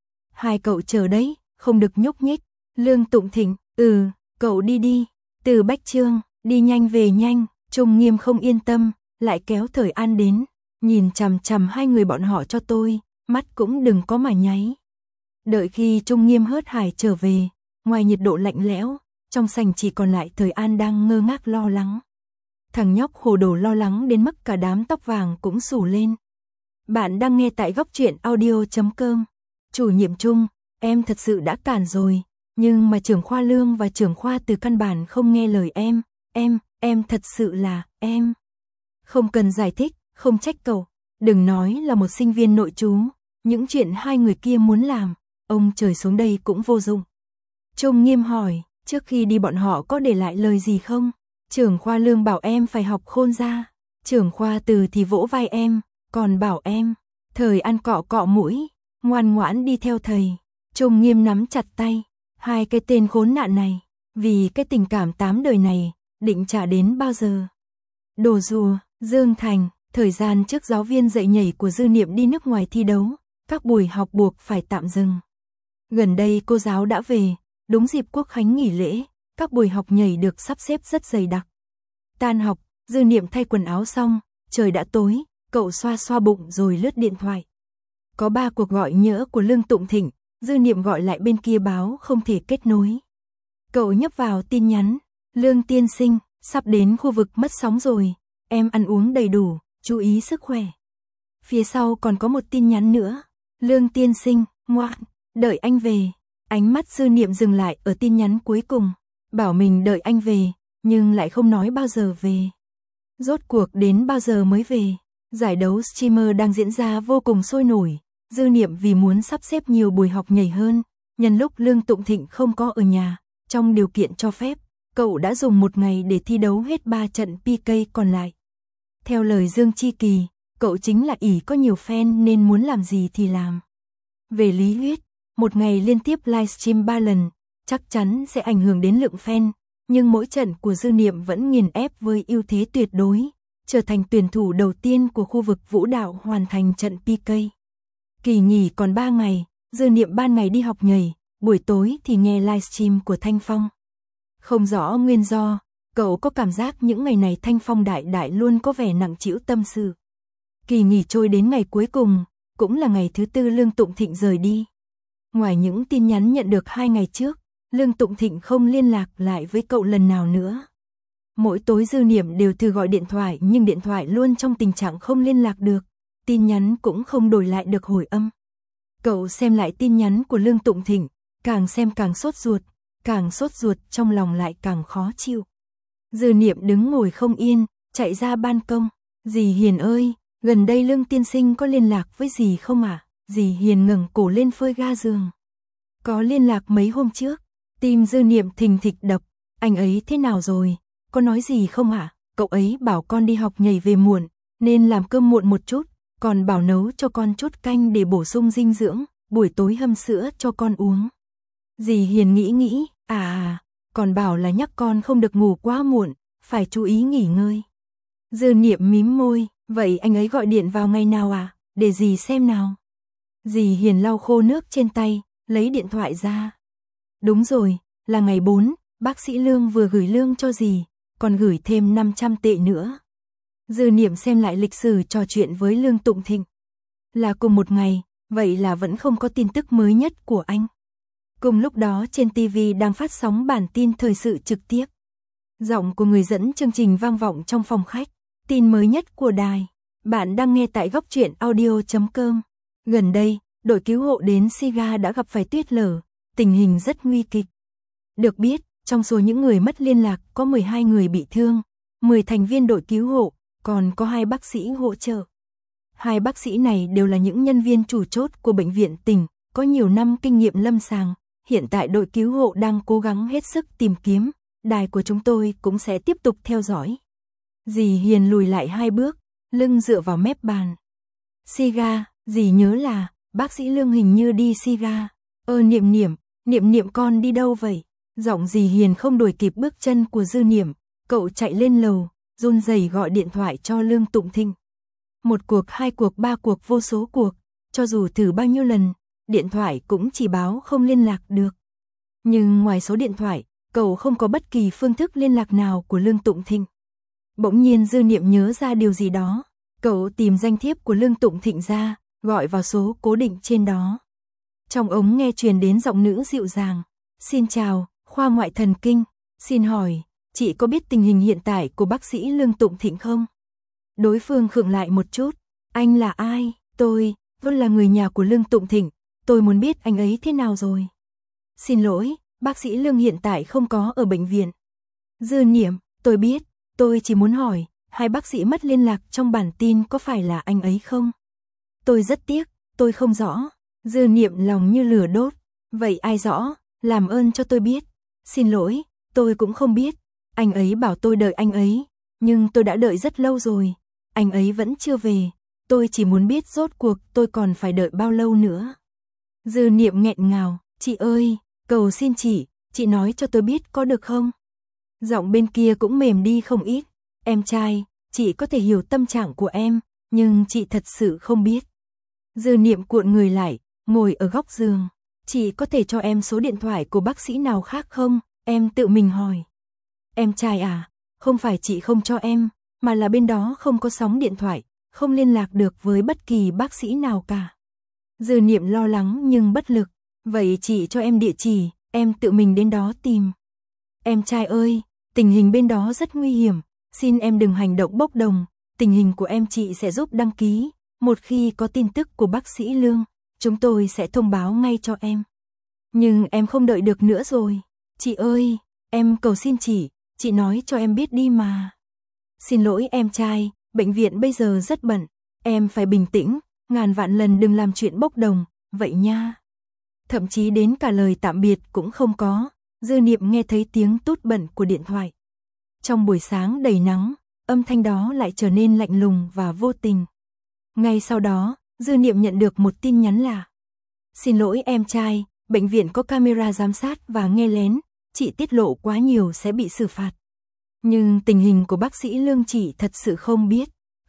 2 cậu chờ đấy, không được nhúc nhích. Lương Tụng Thịnh, cậu đi. Từ Bách Trương, đi nhanh về nhanh. Trung Nghiêm không yên tâm, lại kéo Thời An đến, nhìn chằm chằm 2 người bọn họ cho tôi, mắt cũng đừng có mà nháy. Đợi khi Trung Nghiêm hớt hải trở về, ngoài nhiệt độ lạnh lẽo, trong sảnh chỉ còn lại Thời An đang ngơ ngác lo lắng. Thằng nhóc hồ đồ lo lắng đến mức cả đám tóc vàng cũng xù lên. Bạn đang nghe tại Góc Truyện Audio.com. Chủ nhiệm Trung, em thật sự đã cản rồi, nhưng mà trưởng khoa Lương và trưởng khoa Từ căn bản không nghe lời em thật sự là, em. Không cần giải thích, không trách cậu, đừng nói là một sinh viên nội trú, những chuyện 2 người kia muốn làm, ông trời xuống đây cũng vô dụng. Trung Nghiêm hỏi, trước khi đi bọn họ có để lại lời gì không? Trưởng khoa Lương bảo em phải học khôn ra, trưởng khoa Từ thì vỗ vai em, còn bảo em, Thời An cọ cọ mũi, ngoan ngoãn đi theo thầy. Trung Nghiêm nắm chặt tay, 2 cái tên khốn nạn này, vì cái tình cảm 8 đời này, định trả đến bao giờ? Đồ rùa, Dương Thành, thời gian trước giáo viên dạy nhảy của Dư Niệm đi nước ngoài thi đấu, các buổi học buộc phải tạm dừng. Gần đây cô giáo đã về, đúng dịp Quốc khánh nghỉ lễ, các buổi học nhảy được sắp xếp rất dày đặc. Tan học, Dư Niệm thay quần áo xong, trời đã tối, cậu xoa xoa bụng rồi lướt điện thoại. Có 3 cuộc gọi nhỡ của Lương Tụng Thịnh, Dư Niệm gọi lại bên kia báo không thể kết nối. Cậu nhấp vào tin nhắn, Lương tiên sinh, sắp đến khu vực mất sóng rồi, em ăn uống đầy đủ, chú ý sức khỏe. Phía sau còn có một tin nhắn nữa, Lương tiên sinh, ngoan, đợi anh về. Ánh mắt Dư Niệm dừng lại ở tin nhắn cuối cùng, bảo mình đợi anh về, nhưng lại không nói bao giờ về. Rốt cuộc đến bao giờ mới về? Giải đấu streamer đang diễn ra vô cùng sôi nổi, Dư Niệm vì muốn sắp xếp nhiều buổi học nhảy hơn, nhân lúc Lương Tụng Thịnh không có ở nhà, trong điều kiện cho phép, cậu đã dùng 1 ngày để thi đấu hết 3 trận PK còn lại. Theo lời Dương Chi Kỳ, cậu chính là ỷ có nhiều fan nên muốn làm gì thì làm. Về lý thuyết, 1 ngày liên tiếp livestream 3 lần, chắc chắn sẽ ảnh hưởng đến lượng fan, nhưng mỗi trận của Dư Niệm vẫn nghiền ép với ưu thế tuyệt đối, trở thành tuyển thủ đầu tiên của khu vực vũ đạo hoàn thành trận PK. Kỳ nghỉ còn 3 ngày, Dư Niệm ban ngày đi học nhảy, buổi tối thì nghe livestream của Thanh Phong. Không rõ nguyên do, cậu có cảm giác những ngày này Thanh Phong đại luôn có vẻ nặng trĩu tâm sự. Kỳ nghỉ trôi đến ngày cuối cùng, cũng là ngày thứ 4 Lương Tụng Thịnh rời đi. Ngoài những tin nhắn nhận được 2 ngày trước, Lương Tụng Thịnh không liên lạc lại với cậu lần nào nữa. Mỗi tối Dư Niệm đều thử gọi điện thoại nhưng điện thoại luôn trong tình trạng không liên lạc được, tin nhắn cũng không đổi lại được hồi âm. Cậu xem lại tin nhắn của Lương Tụng Thịnh, càng xem càng sốt ruột trong lòng lại càng khó chịu. Dư Niệm đứng ngồi không yên, chạy ra ban công. Dì Hiền ơi, gần đây Lương tiên sinh có liên lạc với dì không ạ? Dì Hiền ngẩng cổ lên phơi ga giường. Có liên lạc mấy hôm trước. Tim Dư Niệm thình thịch đập. Anh ấy thế nào rồi? Có nói gì không ạ? Cậu ấy bảo con đi học nhảy về muộn, nên làm cơm muộn một chút, còn bảo nấu cho con chút canh để bổ sung dinh dưỡng, buổi tối hâm sữa cho con uống. Dì Hiền nghĩ, còn bảo là nhắc con không được ngủ quá muộn, phải chú ý nghỉ ngơi. Dư Niệm mím môi, vậy anh ấy gọi điện vào ngày nào à? Để dì xem nào. Dì Hiền lau khô nước trên tay, lấy điện thoại ra. Đúng rồi, là ngày 4, bác sĩ Lương vừa gửi lương cho dì, còn gửi thêm 500 tệ nữa. Dư Niệm xem lại lịch sử trò chuyện với Lương Tụng Thịnh. Là cùng một ngày, vậy là vẫn không có tin tức mới nhất của anh. Cùng lúc đó trên TV đang phát sóng bản tin thời sự trực tiếp. Giọng của người dẫn chương trình vang vọng trong phòng khách. Tin mới nhất của đài. Bạn đang nghe tại góc truyện audio.com. Gần đây, đội cứu hộ đến Siga đã gặp phải tuyết lở, tình hình rất nguy kịch. Được biết, trong số những người mất liên lạc có 12 người bị thương, 10 thành viên đội cứu hộ, còn có 2 bác sĩ hỗ trợ. 2 bác sĩ này đều là những nhân viên chủ chốt của bệnh viện tỉnh, có nhiều năm kinh nghiệm lâm sàng. Hiện tại đội cứu hộ đang cố gắng hết sức tìm kiếm, đài của chúng tôi cũng sẽ tiếp tục theo dõi. Dì Hiền lùi lại 2 bước, lưng dựa vào mép bàn. Siga, dì nhớ là, bác sĩ Lương hình như đi Siga. Niệm con đi đâu vậy? Giọng dì Hiền không đuổi kịp bước chân của Dư Niệm, cậu chạy lên lầu, run rẩy gọi điện thoại cho Lương Tụng Thịnh. 1 cuộc, 2 cuộc, 3 cuộc, vô số cuộc, cho dù thử bao nhiêu lần, điện thoại cũng chỉ báo không liên lạc được. Nhưng ngoài số điện thoại, cậu không có bất kỳ phương thức liên lạc nào của Lương Tụng Thịnh. Bỗng nhiên Dư Niệm nhớ ra điều gì đó, cậu tìm danh thiếp của Lương Tụng Thịnh ra, gọi vào số cố định trên đó. Trong ống nghe truyền đến giọng nữ dịu dàng. Xin chào, khoa ngoại thần kinh, xin hỏi, chị có biết tình hình hiện tại của bác sĩ Lương Tụng Thịnh không? Đối phương khựng lại một chút, anh là ai? Tôi là người nhà của Lương Tụng Thịnh, tôi muốn biết anh ấy thế nào rồi. Xin lỗi, bác sĩ Lương hiện tại không có ở bệnh viện. Dư Niệm, tôi biết, tôi chỉ muốn hỏi, 2 bác sĩ mất liên lạc trong bản tin có phải là anh ấy không? Tôi rất tiếc, tôi không rõ. Dư Niệm lòng như lửa đốt, vậy ai rõ, làm ơn cho tôi biết. Xin lỗi, tôi cũng không biết, anh ấy bảo tôi đợi anh ấy, nhưng tôi đã đợi rất lâu rồi, anh ấy vẫn chưa về, tôi chỉ muốn biết rốt cuộc tôi còn phải đợi bao lâu nữa. Dư Niệm nghẹn ngào, chị ơi, cầu xin chị nói cho tôi biết có được không? Giọng bên kia cũng mềm đi không ít, em trai, chị có thể hiểu tâm trạng của em, nhưng chị thật sự không biết. Dư Niệm cuộn người lại, ngồi ở góc giường, chị có thể cho em số điện thoại của bác sĩ nào khác không? Em tự mình hỏi. Em trai à, không phải chị không cho em, mà là bên đó không có sóng điện thoại, không liên lạc được với bất kỳ bác sĩ nào cả. Dư Niệm lo lắng nhưng bất lực, vậy chị cho em địa chỉ, em tự mình đến đó tìm. Em trai ơi, tình hình bên đó rất nguy hiểm, xin em đừng hành động bốc đồng, tình hình của em chị sẽ giúp đăng ký, một khi có tin tức của bác sĩ Lương, chúng tôi sẽ thông báo ngay cho em. Nhưng em không đợi được nữa rồi, chị ơi, em cầu xin chị nói cho em biết đi mà. Xin lỗi em trai, bệnh viện bây giờ rất bận, em phải bình tĩnh, ngàn vạn lần đừng làm chuyện bốc đồng, vậy nha. Thậm chí đến cả lời tạm biệt cũng không có, Dư Niệm nghe thấy tiếng tút bận của điện thoại. Trong buổi sáng đầy nắng, âm thanh đó lại trở nên lạnh lùng và vô tình. Ngay sau đó, Dư Niệm nhận được một tin nhắn là: Xin lỗi em trai, bệnh viện có camera giám sát và nghe lén, chị tiết lộ quá nhiều sẽ bị xử phạt. Nhưng tình hình của bác sĩ Lương chị thật sự không biết.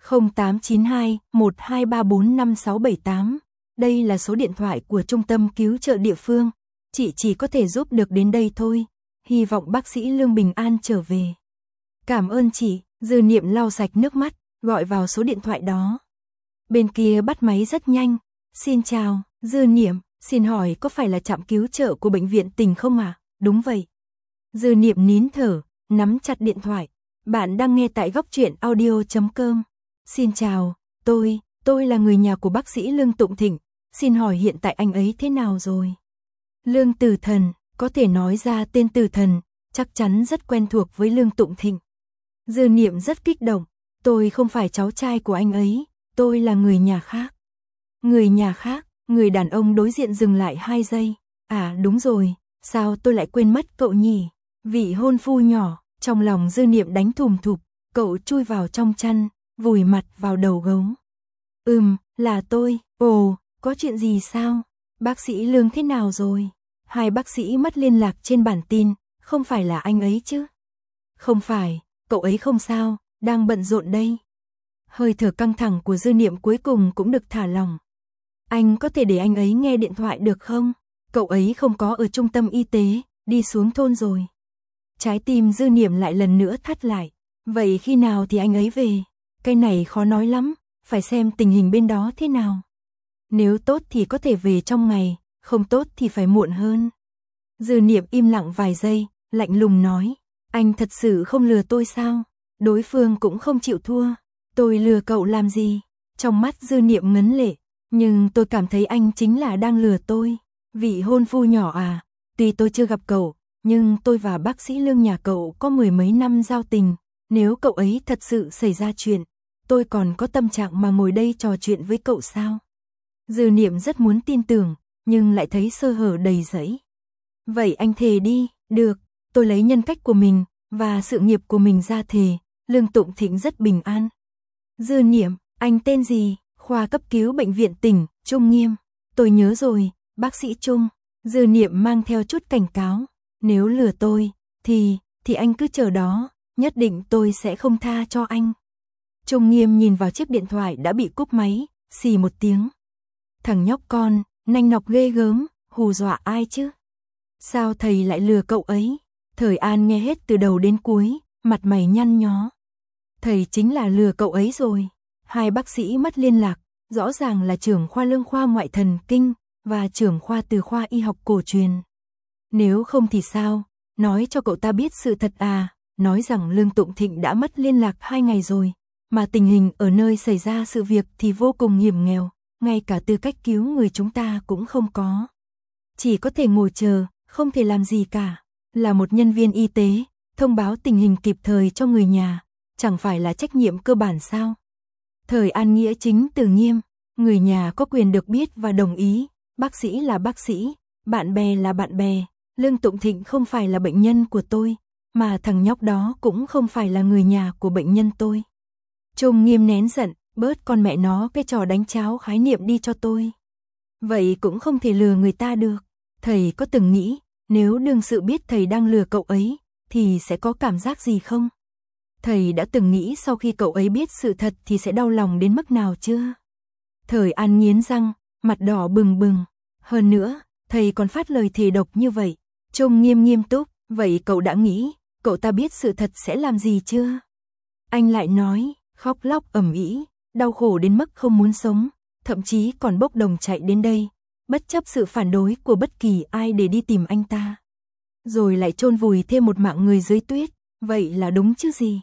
0892 1234 5678. Đây là số điện thoại của trung tâm cứu trợ địa phương. Chị chỉ có thể giúp được đến đây thôi. Hy vọng bác sĩ Lương bình an trở về. Cảm ơn chị. Dư Niệm lau sạch nước mắt, gọi vào số điện thoại đó. Bên kia bắt máy rất nhanh. Xin chào, Dư Niệm. Xin hỏi có phải là trạm cứu trợ của bệnh viện tỉnh không ạ? Đúng vậy. Dư Niệm nín thở, nắm chặt điện thoại. Bạn đang nghe tại Góc Truyện Audio.com. Xin chào, tôi là người nhà của bác sĩ Lương Tụng Thịnh. Xin hỏi hiện tại anh ấy thế nào rồi? Lương Tử Thần, có thể nói ra tên Tử Thần, chắc chắn rất quen thuộc với Lương Tụng Thịnh. Dư Niệm rất kích động. Tôi không phải cháu trai của anh ấy, tôi là người nhà khác. Người nhà khác, người đàn ông đối diện dừng lại 2 giây. À đúng rồi, sao tôi lại quên mất cậu nhỉ? Vị hôn phu nhỏ, trong lòng Dư Niệm đánh thùm thụp, cậu chui vào trong chăn, vùi mặt vào đầu gấu. Là tôi, ồ, có chuyện gì sao? Bác sĩ Lương thế nào rồi? 2 bác sĩ mất liên lạc trên bản tin, không phải là anh ấy chứ? Không phải, cậu ấy không sao, đang bận rộn đây. Hơi thở căng thẳng của Dư Niệm cuối cùng cũng được thả lỏng. Anh có thể để anh ấy nghe điện thoại được không? Cậu ấy không có ở trung tâm y tế, đi xuống thôn rồi. Trái tim Dư Niệm lại lần nữa thắt lại. Vậy khi nào thì anh ấy về? Cái này khó nói lắm, phải xem tình hình bên đó thế nào. Nếu tốt thì có thể về trong ngày, không tốt thì phải muộn hơn. Dư Niệm im lặng vài giây, lạnh lùng nói. Anh thật sự không lừa tôi sao? Đối phương cũng không chịu thua. Tôi lừa cậu làm gì? Trong mắt Dư Niệm ngấn lệ. Nhưng tôi cảm thấy anh chính là đang lừa tôi. Vị hôn phu nhỏ à, tuy tôi chưa gặp cậu, nhưng tôi và bác sĩ Lương nhà cậu có 10 mấy năm giao tình. Nếu cậu ấy thật sự xảy ra chuyện, tôi còn có tâm trạng mà ngồi đây trò chuyện với cậu sao? Dư Niệm rất muốn tin tưởng, nhưng lại thấy sơ hở đầy rẫy. Vậy anh thề đi, được, tôi lấy nhân cách của mình và sự nghiệp của mình ra thề, Lương Tụng Thịnh rất bình an. Dư Niệm, anh tên gì? Khoa cấp cứu bệnh viện tỉnh, Trung Nghiêm. Tôi nhớ rồi, bác sĩ Trung. Dư Niệm mang theo chút cảnh cáo. Nếu lừa tôi, thì anh cứ chờ đó, nhất định tôi sẽ không tha cho anh. Trung Nghiêm nhìn vào chiếc điện thoại đã bị cúp máy, xì một tiếng. Thằng nhóc con, nanh nọc ghê gớm, hù dọa ai chứ? Sao thầy lại lừa cậu ấy? Thời An nghe hết từ đầu đến cuối, mặt mày nhăn nhó. Thầy chính là lừa cậu ấy rồi. 2 bác sĩ mất liên lạc, rõ ràng là trưởng khoa Lương khoa ngoại thần kinh và trưởng khoa từ khoa y học cổ truyền. Nếu không thì sao? Nói cho cậu ta biết sự thật à? Nói rằng Lương Tụng Thịnh đã mất liên lạc 2 ngày rồi, mà tình hình ở nơi xảy ra sự việc thì vô cùng hiểm nghèo, ngay cả tư cách cứu người chúng ta cũng không có. Chỉ có thể ngồi chờ, không thể làm gì cả. Là một nhân viên y tế, thông báo tình hình kịp thời cho người nhà, chẳng phải là trách nhiệm cơ bản sao? Thời An nghĩa chính từ nghiêm, người nhà có quyền được biết và đồng ý, bác sĩ là bác sĩ, bạn bè là bạn bè, Lương Tụng Thịnh không phải là bệnh nhân của tôi, mà thằng nhóc đó cũng không phải là người nhà của bệnh nhân tôi. Trung Nghiêm nén giận, bớt con mẹ nó cái trò đánh cháo khái niệm đi cho tôi. Vậy cũng không thể lừa người ta được. Thầy có từng nghĩ, nếu đương sự biết thầy đang lừa cậu ấy, thì sẽ có cảm giác gì không? Thầy đã từng nghĩ sau khi cậu ấy biết sự thật thì sẽ đau lòng đến mức nào chưa? Thời An nghiến răng, mặt đỏ bừng bừng. Hơn nữa, thầy còn phát lời thề độc như vậy. Trung Nghiêm nghiêm túc, vậy cậu đã nghĩ, cậu ta biết sự thật sẽ làm gì chưa? Anh lại nói, khóc lóc ầm ĩ, đau khổ đến mức không muốn sống, thậm chí còn bốc đồng chạy đến đây, bất chấp sự phản đối của bất kỳ ai để đi tìm anh ta. Rồi lại chôn vùi thêm một mạng người dưới tuyết, vậy là đúng chứ gì?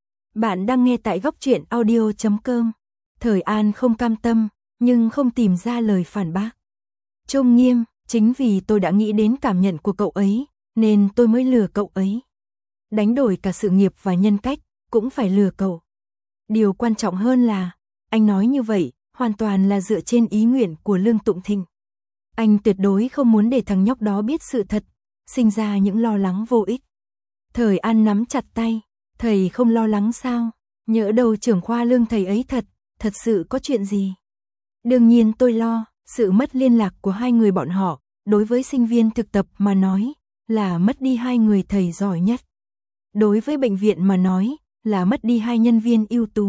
Bạn đang nghe tại Góc Truyện Audio.com. Thời An không cam tâm, nhưng không tìm ra lời phản bác. Trung Nghiêm, chính vì tôi đã nghĩ đến cảm nhận của cậu ấy, nên tôi mới lừa cậu ấy. Đánh đổi cả sự nghiệp và nhân cách, cũng phải lừa cậu. Điều quan trọng hơn là, anh nói như vậy, hoàn toàn là dựa trên ý nguyện của Lương Tụng Thịnh. Anh tuyệt đối không muốn để thằng nhóc đó biết sự thật, sinh ra những lo lắng vô ích. Thời An nắm chặt tay, thầy không lo lắng sao? Nhỡ đầu trưởng khoa Lương thầy ấy thật sự có chuyện gì? Đương nhiên tôi lo, sự mất liên lạc của 2 người bọn họ, đối với sinh viên thực tập mà nói, là mất đi 2 người thầy giỏi nhất. Đối với bệnh viện mà nói, là mất đi 2 nhân viên ưu tú.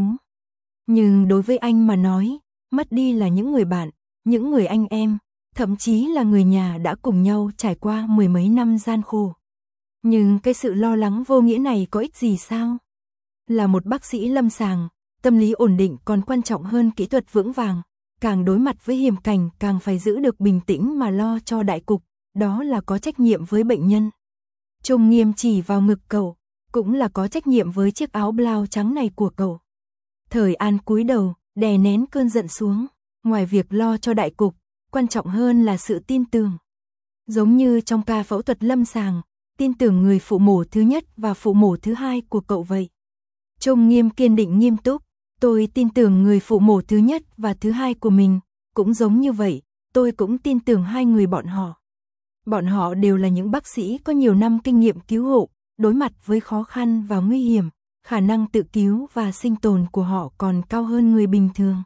Nhưng đối với anh mà nói, mất đi là những người bạn, những người anh em, thậm chí là người nhà đã cùng nhau trải qua 10 mấy năm gian khổ. Nhưng cái sự lo lắng vô nghĩa này có ích gì sao? Là một bác sĩ lâm sàng, tâm lý ổn định còn quan trọng hơn kỹ thuật vững vàng. càng đối mặt với hiểm cảnh càng phải giữ được bình tĩnh mà lo cho đại cục, đó là có trách nhiệm với bệnh nhân. Trung Nghiêm chỉ vào ngực cậu, cũng là có trách nhiệm với chiếc áo blau trắng này của cậu. Thời An cúi đầu, đè nén cơn giận xuống, ngoài việc lo cho đại cục, quan trọng hơn là sự tin tưởng. Giống như trong ca phẫu thuật lâm sàng, tin tưởng người phụ mổ thứ nhất và phụ mổ thứ hai của cậu vậy. Trung Nghiêm kiên định nghiêm túc, tôi tin tưởng người phụ mổ thứ nhất và thứ hai của mình, cũng giống như vậy, tôi cũng tin tưởng hai người bọn họ. Bọn họ đều là những bác sĩ có nhiều năm kinh nghiệm cứu hộ, đối mặt với khó khăn và nguy hiểm, khả năng tự cứu và sinh tồn của họ còn cao hơn người bình thường.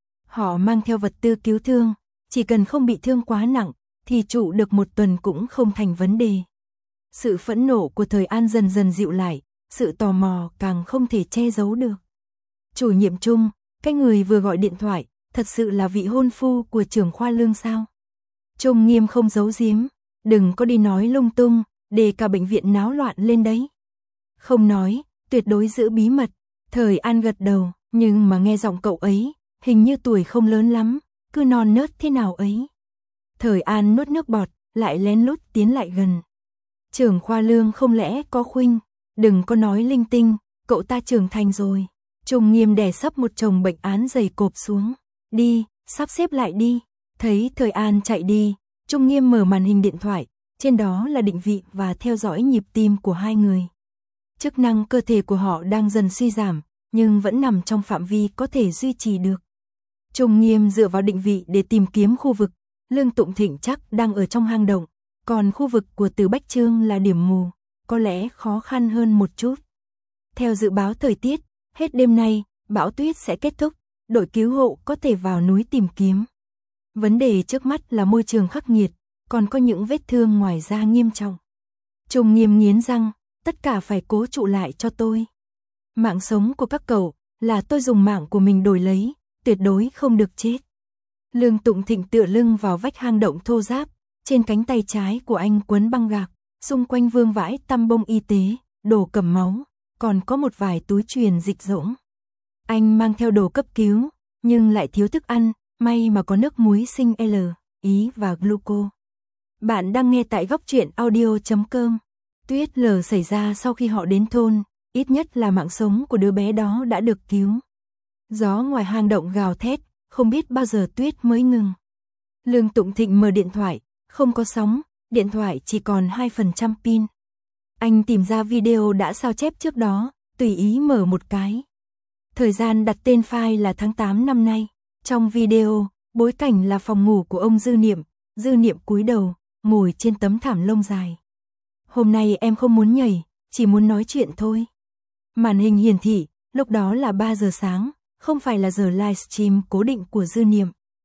Họ mang theo vật tư cứu thương, chỉ cần không bị thương quá nặng, thì trụ được một tuần cũng không thành vấn đề. Sự phẫn nộ của Thời An dần dần dịu lại, sự tò mò càng không thể che giấu được. Chủ nhiệm Trung, cái người vừa gọi điện thoại, thật sự là vị hôn phu của trưởng khoa Lương sao? Trung Nghiêm không giấu giếm, đừng có đi nói lung tung, để cả bệnh viện náo loạn lên đấy. Không nói, tuyệt đối giữ bí mật. Thời An gật đầu, nhưng mà nghe giọng cậu ấy, hình như tuổi không lớn lắm, cứ non nớt thế nào ấy. Thời An nuốt nước bọt, lại lén lút tiến lại gần. Trưởng khoa Lương không lẽ có khuynh, đừng có nói linh tinh, cậu ta trưởng thành rồi. Trung Nghiêm đè sấp một chồng bệnh án dày cộp xuống. Đi, sắp xếp lại đi. Thấy Thời An chạy đi, Trung Nghiêm mở màn hình điện thoại, trên đó là định vị và theo dõi nhịp tim của hai người. Chức năng cơ thể của họ đang dần suy giảm, nhưng vẫn nằm trong phạm vi có thể duy trì được. Trung Nghiêm dựa vào định vị để tìm kiếm khu vực, Lương Tụng Thịnh chắc đang ở trong hang động, còn khu vực của Từ Bách Trương là điểm mù, có lẽ khó khăn hơn một chút. Theo dự báo thời tiết, hết đêm nay, bão tuyết sẽ kết thúc, đội cứu hộ có thể vào núi tìm kiếm. Vấn đề trước mắt là môi trường khắc nghiệt, còn có những vết thương ngoài da nghiêm trọng. Trung Nghiêm nghiến răng, tất cả phải cố trụ lại cho tôi. Mạng sống của các cậu là tôi dùng mạng của mình đổi lấy, tuyệt đối không được chết. Lương Tụng Thịnh tựa lưng vào vách hang động thô ráp, trên cánh tay trái của anh quấn băng gạc, xung quanh vương vãi tăm bông y tế, đồ cầm máu, còn có một vài túi truyền dịch rỗng. Anh mang theo đồ cấp cứu, nhưng lại thiếu thức ăn, may mà có nước muối sinh L, ý và gluco. Bạn đang nghe tại góc truyện audio.com. Tuyết lở xảy ra sau khi họ đến thôn, ít nhất là mạng sống của đứa bé đó đã được cứu. Gió ngoài hang động gào thét, không biết bao giờ tuyết mới ngừng. Lương Tụng Thịnh mở điện thoại, không có sóng, điện thoại chỉ còn 2% pin. Anh tìm ra video đã sao chép trước đó, tùy ý mở một cái. Thời gian đặt tên file là tháng 8 năm nay. Trong video, bối cảnh là phòng ngủ của ông Dư Niệm cúi đầu, ngồi trên tấm thảm lông dài. Hôm nay em không muốn nhảy, chỉ muốn nói chuyện thôi. Màn hình hiển thị, lúc đó là 3 giờ sáng, không phải là giờ livestream cố định của Dư Niệm.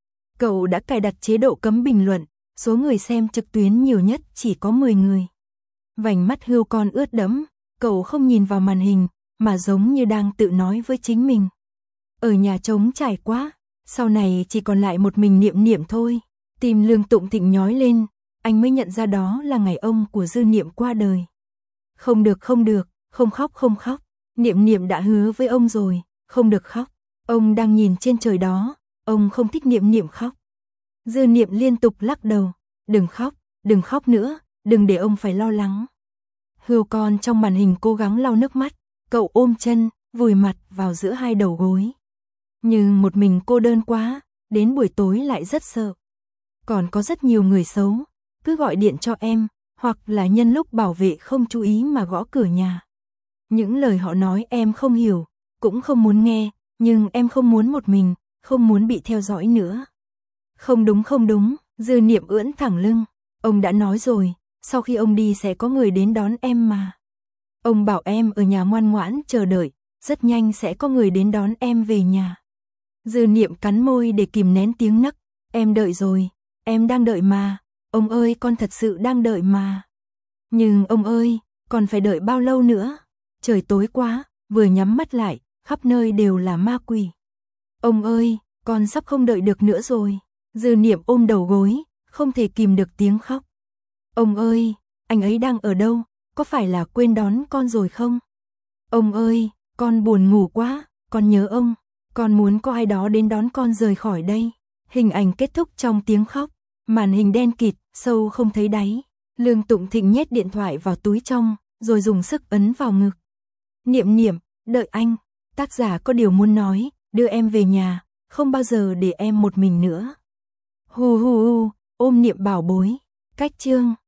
Cậu đã cài đặt chế độ cấm bình luận, số người xem trực tuyến nhiều nhất chỉ có 10 người. Vành mắt hươu con ướt đẫm, cậu không nhìn vào màn hình, mà giống như đang tự nói với chính mình. Ở nhà trống trải quá, sau này chỉ còn lại một mình Niệm thôi. Tim Lương Tụng Thịnh nhói lên, anh mới nhận ra đó là ngày ông của Dư Niệm qua đời. Không được, không khóc. Niệm đã hứa với ông rồi, không được khóc. Ông đang nhìn trên trời đó, ông không thích Niệm khóc. Dư Niệm liên tục lắc đầu, đừng khóc nữa, đừng để ông phải lo lắng. Hươu con trong màn hình cố gắng lau nước mắt, cậu ôm chân, vùi mặt vào giữa hai đầu gối. Nhưng một mình cô đơn quá, đến buổi tối lại rất sợ. Còn có rất nhiều người xấu, cứ gọi điện cho em, hoặc là nhân lúc bảo vệ không chú ý mà gõ cửa nhà. Những lời họ nói em không hiểu, cũng không muốn nghe, nhưng em không muốn một mình, không muốn bị theo dõi nữa. Không đúng, Dư Niệm ưỡn thẳng lưng, ông đã nói rồi, sau khi ông đi sẽ có người đến đón em mà. Ông bảo em ở nhà ngoan ngoãn chờ đợi, rất nhanh sẽ có người đến đón em về nhà. Dư Niệm cắn môi để kìm nén tiếng nấc, em đợi rồi, em đang đợi mà, ông ơi con thật sự đang đợi mà. Nhưng ông ơi, còn phải đợi bao lâu nữa? Trời tối quá, vừa nhắm mắt lại, khắp nơi đều là ma quỷ. Ông ơi, con sắp không đợi được nữa rồi. Dư Niệm ôm đầu gối, không thể kìm được tiếng khóc. Ông ơi, anh ấy đang ở đâu? Có phải là quên đón con rồi không? Ông ơi, con buồn ngủ quá, con nhớ ông, con muốn có ai đó đến đón con rời khỏi đây. Hình ảnh kết thúc trong tiếng khóc, màn hình đen kịt, sâu không thấy đáy. Lương Tụng Thịnh nhét điện thoại vào túi trong, rồi dùng sức ấn vào ngực. Niệm Niệm, đợi anh. Tác giả có điều muốn nói, đưa em về nhà, không bao giờ để em một mình nữa. Hu hu hu, ôm Niệm bảo bối. Cách chương